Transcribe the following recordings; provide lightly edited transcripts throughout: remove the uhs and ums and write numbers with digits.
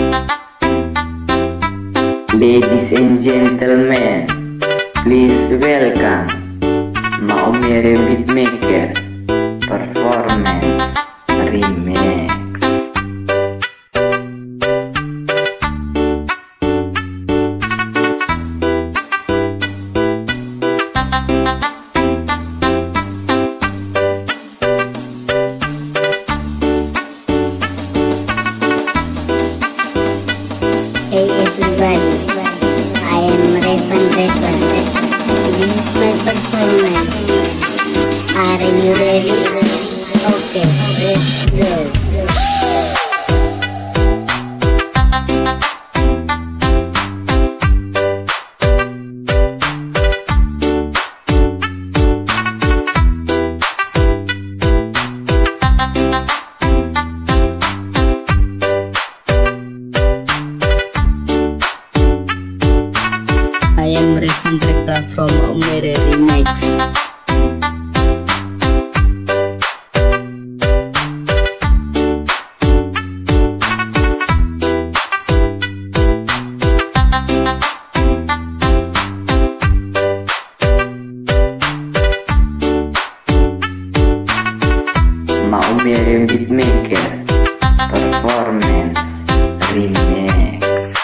Ladies and gentlemen, please welcome Maumere Beatmaker Performance Remix. Hey everybody, I am Revan. This is my performance. Are you ready? Okay, let's go. I am Revan from Maumere Remix. Maumere Beatmaker Performance Remix.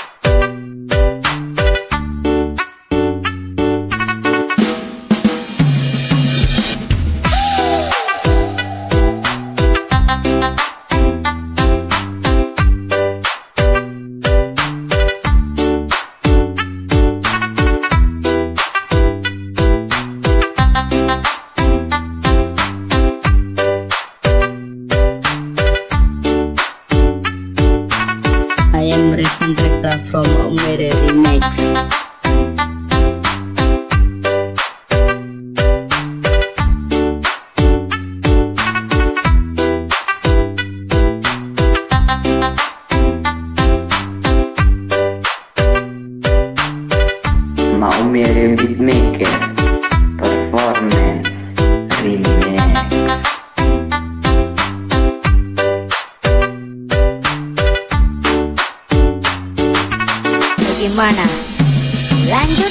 I am Revan from Maumere Remix. Maumere Beatmaker Performance Remix. Bagaimana? Lanjut.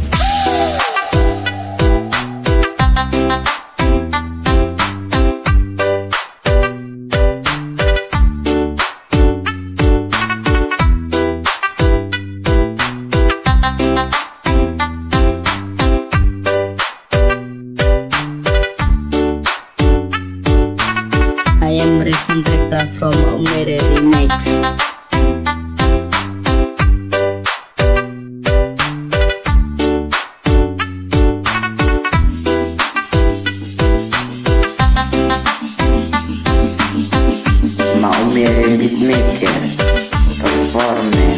I am Revan from Maumere Remix. Maumere Beatmaker Performance